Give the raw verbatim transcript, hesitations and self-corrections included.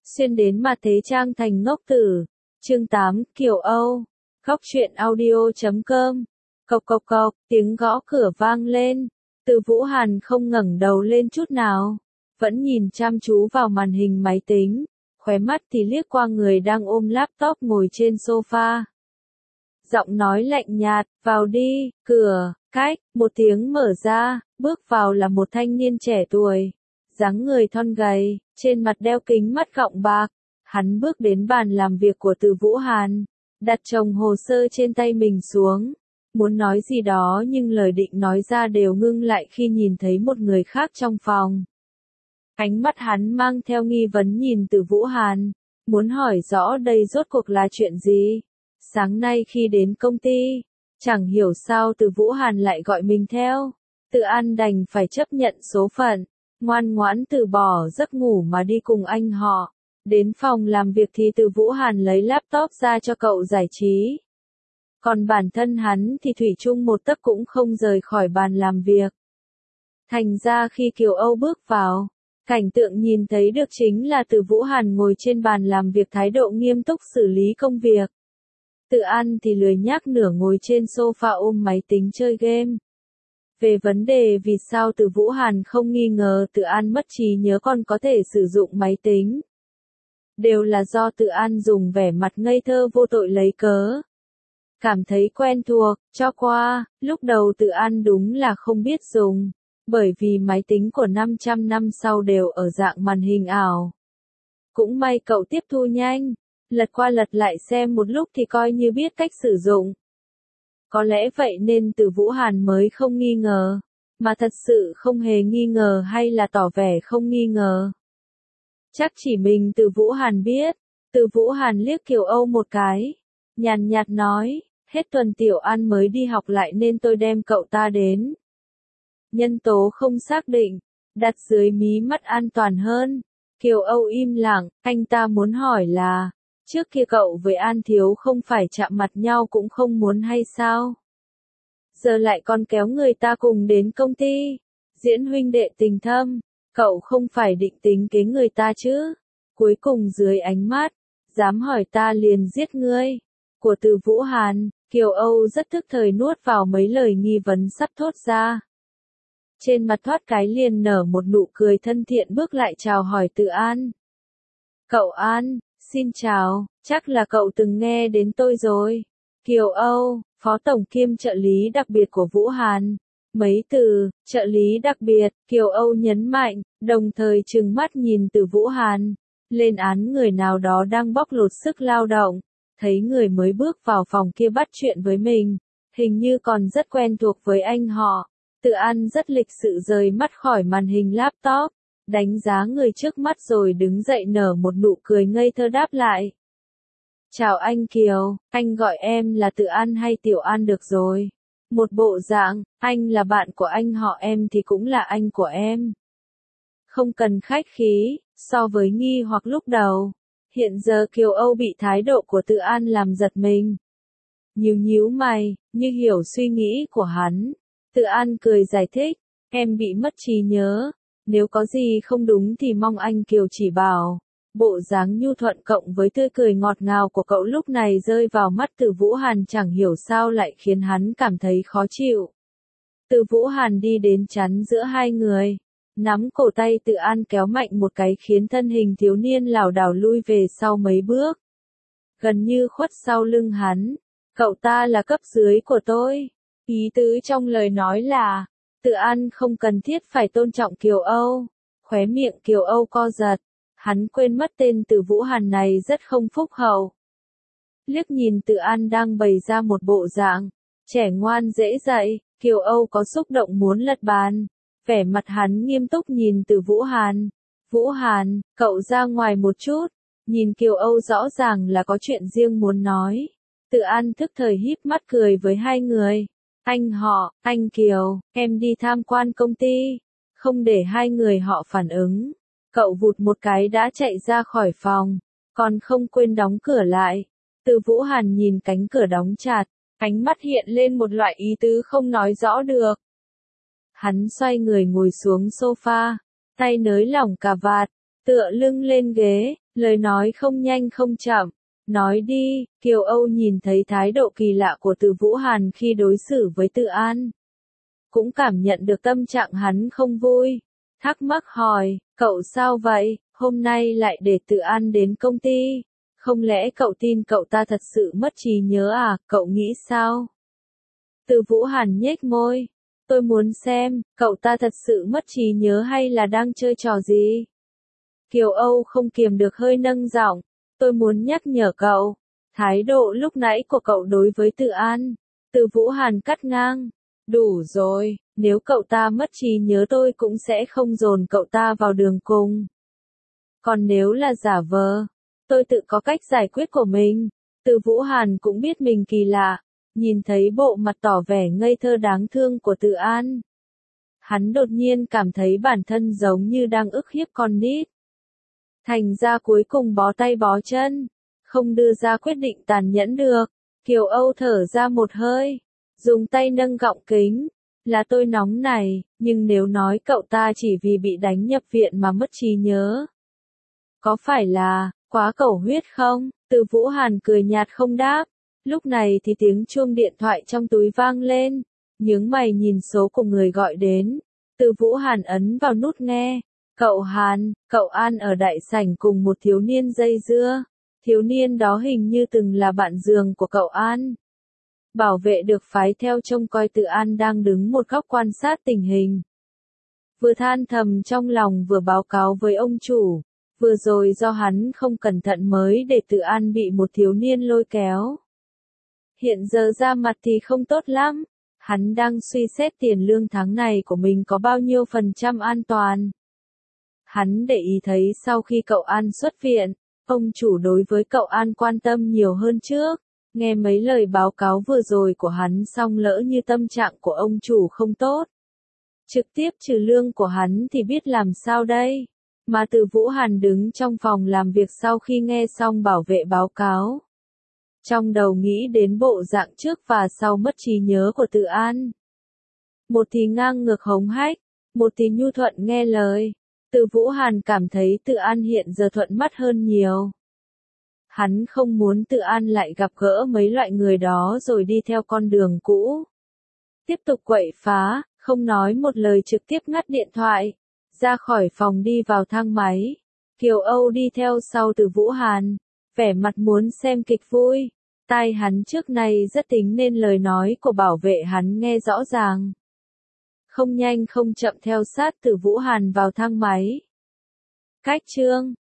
xuyên đến mà thế trang thành ngốc tử. Chương tám, Kiều Âu. Góc truyện audio chấm com. Cộc cộc cộc, tiếng gõ cửa vang lên. Từ Vũ Hàn không ngẩng đầu lên chút nào, vẫn nhìn chăm chú vào màn hình máy tính, khóe mắt thì liếc qua người đang ôm laptop ngồi trên sofa. Giọng nói lạnh nhạt, vào đi, cửa, cách, một tiếng mở ra, bước vào là một thanh niên trẻ tuổi, dáng người thon gầy, trên mặt đeo kính mắt gọng bạc. Hắn bước đến bàn làm việc của Từ Vũ Hàn, đặt chồng hồ sơ trên tay mình xuống, muốn nói gì đó nhưng lời định nói ra đều ngưng lại khi nhìn thấy một người khác trong phòng. Ánh mắt hắn mang theo nghi vấn nhìn Từ Vũ Hàn, muốn hỏi rõ đây rốt cuộc là chuyện gì. Sáng nay khi đến công ty, chẳng hiểu sao Từ Vũ Hàn lại gọi mình theo. Tự An đành phải chấp nhận số phận, ngoan ngoãn từ bỏ giấc ngủ mà đi cùng anh họ. Đến phòng làm việc thì Từ Vũ Hàn lấy laptop ra cho cậu giải trí. Còn bản thân hắn thì thủy chung một tấc cũng không rời khỏi bàn làm việc. Thành ra khi Kiều Âu bước vào, cảnh tượng nhìn thấy được chính là Từ Vũ Hàn ngồi trên bàn làm việc thái độ nghiêm túc xử lý công việc. Tự An thì lười nhác nửa ngồi trên sofa ôm máy tính chơi game. Về vấn đề vì sao Từ Vũ Hàn không nghi ngờ Tự An mất trí nhớ còn có thể sử dụng máy tính, đều là do Tự An dùng vẻ mặt ngây thơ vô tội lấy cớ. Cảm thấy quen thuộc, cho qua, lúc đầu Tự An đúng là không biết dùng, bởi vì máy tính của năm trăm năm sau đều ở dạng màn hình ảo. Cũng may cậu tiếp thu nhanh, lật qua lật lại xem một lúc thì coi như biết cách sử dụng. Có lẽ vậy nên Từ Vũ Hàn mới không nghi ngờ, mà thật sự không hề nghi ngờ hay là tỏ vẻ không nghi ngờ. Chắc chỉ mình Từ Vũ Hàn biết. Từ Vũ Hàn liếc Kiều Âu một cái, nhàn nhạt nói, hết tuần Tiểu An mới đi học lại nên tôi đem cậu ta đến. Nhân tố không xác định, đặt dưới mí mắt an toàn hơn. Kiều Âu im lặng, anh ta muốn hỏi là, trước kia cậu với An Thiếu không phải chạm mặt nhau cũng không muốn hay sao? Giờ lại còn kéo người ta cùng đến công ty, diễn huynh đệ tình thâm, cậu không phải định tính kế người ta chứ? Cuối cùng dưới ánh mắt, dám hỏi ta liền giết ngươi, của Từ Vũ Hàn, Kiều Âu rất thức thời nuốt vào mấy lời nghi vấn sắp thốt ra. Trên mặt thoát cái liền nở một nụ cười thân thiện bước lại chào hỏi Tự An. Cậu An, xin chào, chắc là cậu từng nghe đến tôi rồi. Kiều Âu, phó tổng kiêm trợ lý đặc biệt của Vũ Hàn. Mấy từ, trợ lý đặc biệt, Kiều Âu nhấn mạnh, đồng thời trừng mắt nhìn Từ Vũ Hàn, lên án người nào đó đang bóc lột sức lao động. Thấy người mới bước vào phòng kia bắt chuyện với mình, hình như còn rất quen thuộc với anh họ. Tự An rất lịch sự rời mắt khỏi màn hình laptop, đánh giá người trước mắt rồi đứng dậy nở một nụ cười ngây thơ đáp lại. Chào anh Kiều, anh gọi em là Tự An hay Tiểu An được rồi. Một bộ dạng, anh là bạn của anh họ em thì cũng là anh của em. Không cần khách khí, so với nghi hoặc lúc đầu. Hiện giờ Kiều Âu bị thái độ của Tự An làm giật mình. Nhíu nhíu mày, như hiểu suy nghĩ của hắn. Tự An cười giải thích, em bị mất trí nhớ. Nếu có gì không đúng thì mong anh Kiều chỉ bảo. Bộ dáng nhu thuận cộng với tươi cười ngọt ngào của cậu lúc này rơi vào mắt Từ Vũ Hàn chẳng hiểu sao lại khiến hắn cảm thấy khó chịu. Từ Vũ Hàn đi đến chắn giữa hai người, nắm cổ tay Tự An kéo mạnh một cái khiến thân hình thiếu niên lảo đảo lui về sau mấy bước. Gần như khuất sau lưng hắn, cậu ta là cấp dưới của tôi. Ý tứ trong lời nói là, Tự An không cần thiết phải tôn trọng Kiều Âu. Khóe miệng Kiều Âu co giật, hắn quên mất tên Từ Vũ Hàn này rất không phúc hậu. Liếc nhìn Tự An đang bày ra một bộ dạng trẻ ngoan dễ dạy, Kiều Âu có xúc động muốn lật bàn. Vẻ mặt hắn nghiêm túc nhìn Từ Vũ Hàn. Vũ Hàn, cậu ra ngoài một chút. Nhìn Kiều Âu rõ ràng là có chuyện riêng muốn nói. Tự An thức thời híp mắt cười với hai người. Anh họ, anh Kiều, em đi tham quan công ty. Không để hai người họ phản ứng, cậu vụt một cái đã chạy ra khỏi phòng, còn không quên đóng cửa lại. Từ Vũ Hàn nhìn cánh cửa đóng chặt, ánh mắt hiện lên một loại ý tứ không nói rõ được. Hắn xoay người ngồi xuống sofa, tay nới lỏng cà vạt, tựa lưng lên ghế, Lời nói không nhanh không chậm. Nói đi, Kiều Âu nhìn thấy thái độ kỳ lạ của Từ Vũ Hàn khi đối xử với Từ An. Cũng cảm nhận được tâm trạng hắn không vui. Thắc mắc hỏi, cậu sao vậy, hôm nay lại để Từ An đến công ty? Không lẽ cậu tin cậu ta thật sự mất trí nhớ à, cậu nghĩ sao? Từ Vũ Hàn nhếch môi. Tôi muốn xem, cậu ta thật sự mất trí nhớ hay là đang chơi trò gì? Kiều Âu không kiềm được hơi nâng giọng. Tôi muốn nhắc nhở cậu. Thái độ lúc nãy của cậu đối với Từ An. Từ Vũ Hàn cắt ngang. Đủ rồi, nếu cậu ta mất trí nhớ tôi cũng sẽ không dồn cậu ta vào đường cùng. Còn nếu là giả vờ, tôi tự có cách giải quyết của mình. Từ Vũ Hàn cũng biết mình kỳ lạ. Nhìn thấy bộ mặt tỏ vẻ ngây thơ đáng thương của Từ An. Hắn đột nhiên cảm thấy bản thân giống như đang ức hiếp con nít. Thành ra cuối cùng bó tay bó chân. Không đưa ra quyết định tàn nhẫn được. Kiều Âu thở ra một hơi. Dùng tay nâng gọng kính. Là tôi nóng này, nhưng nếu nói cậu ta chỉ vì bị đánh nhập viện mà mất trí nhớ. Có phải là, quá cầu huyết không? Từ Vũ Hàn cười nhạt không đáp. Lúc này thì tiếng chuông điện thoại trong túi vang lên. Nhướng mày nhìn số của người gọi đến. Từ Vũ Hàn ấn vào nút nghe. Cậu Hàn, cậu An ở đại sảnh cùng một thiếu niên dây dưa. Thiếu niên đó hình như từng là bạn giường của cậu An. Bảo vệ được phái theo trông coi Từ An đang đứng một góc quan sát tình hình. Vừa than thầm trong lòng vừa báo cáo với ông chủ. Vừa rồi do hắn không cẩn thận mới để Từ An bị một thiếu niên lôi kéo. Hiện giờ ra mặt thì không tốt lắm. Hắn đang suy xét tiền lương tháng này của mình có bao nhiêu phần trăm an toàn. Hắn để ý thấy sau khi cậu An xuất viện, ông chủ đối với cậu An quan tâm nhiều hơn trước. Nghe mấy lời báo cáo vừa rồi của hắn xong lỡ như tâm trạng của ông chủ không tốt. Trực tiếp trừ lương của hắn thì biết làm sao đây. Mà Từ Vũ Hàn đứng trong phòng làm việc sau khi nghe xong bảo vệ báo cáo. Trong đầu nghĩ đến bộ dạng trước và sau mất trí nhớ của Từ An. Một thì ngang ngược hống hách, một thì nhu thuận nghe lời. Từ Vũ Hàn cảm thấy Từ An hiện giờ thuận mắt hơn nhiều. Hắn không muốn Từ An lại gặp gỡ mấy loại người đó rồi đi theo con đường cũ. Tiếp tục quậy phá, không nói một lời trực tiếp ngắt điện thoại. Ra khỏi phòng đi vào thang máy. Kiều Âu đi theo sau Từ Vũ Hàn. Vẻ mặt muốn xem kịch vui. Tai hắn trước nay rất tính nên lời nói của bảo vệ hắn nghe rõ ràng. Không nhanh không chậm theo sát Từ Vũ Hàn vào thang máy. Cách chương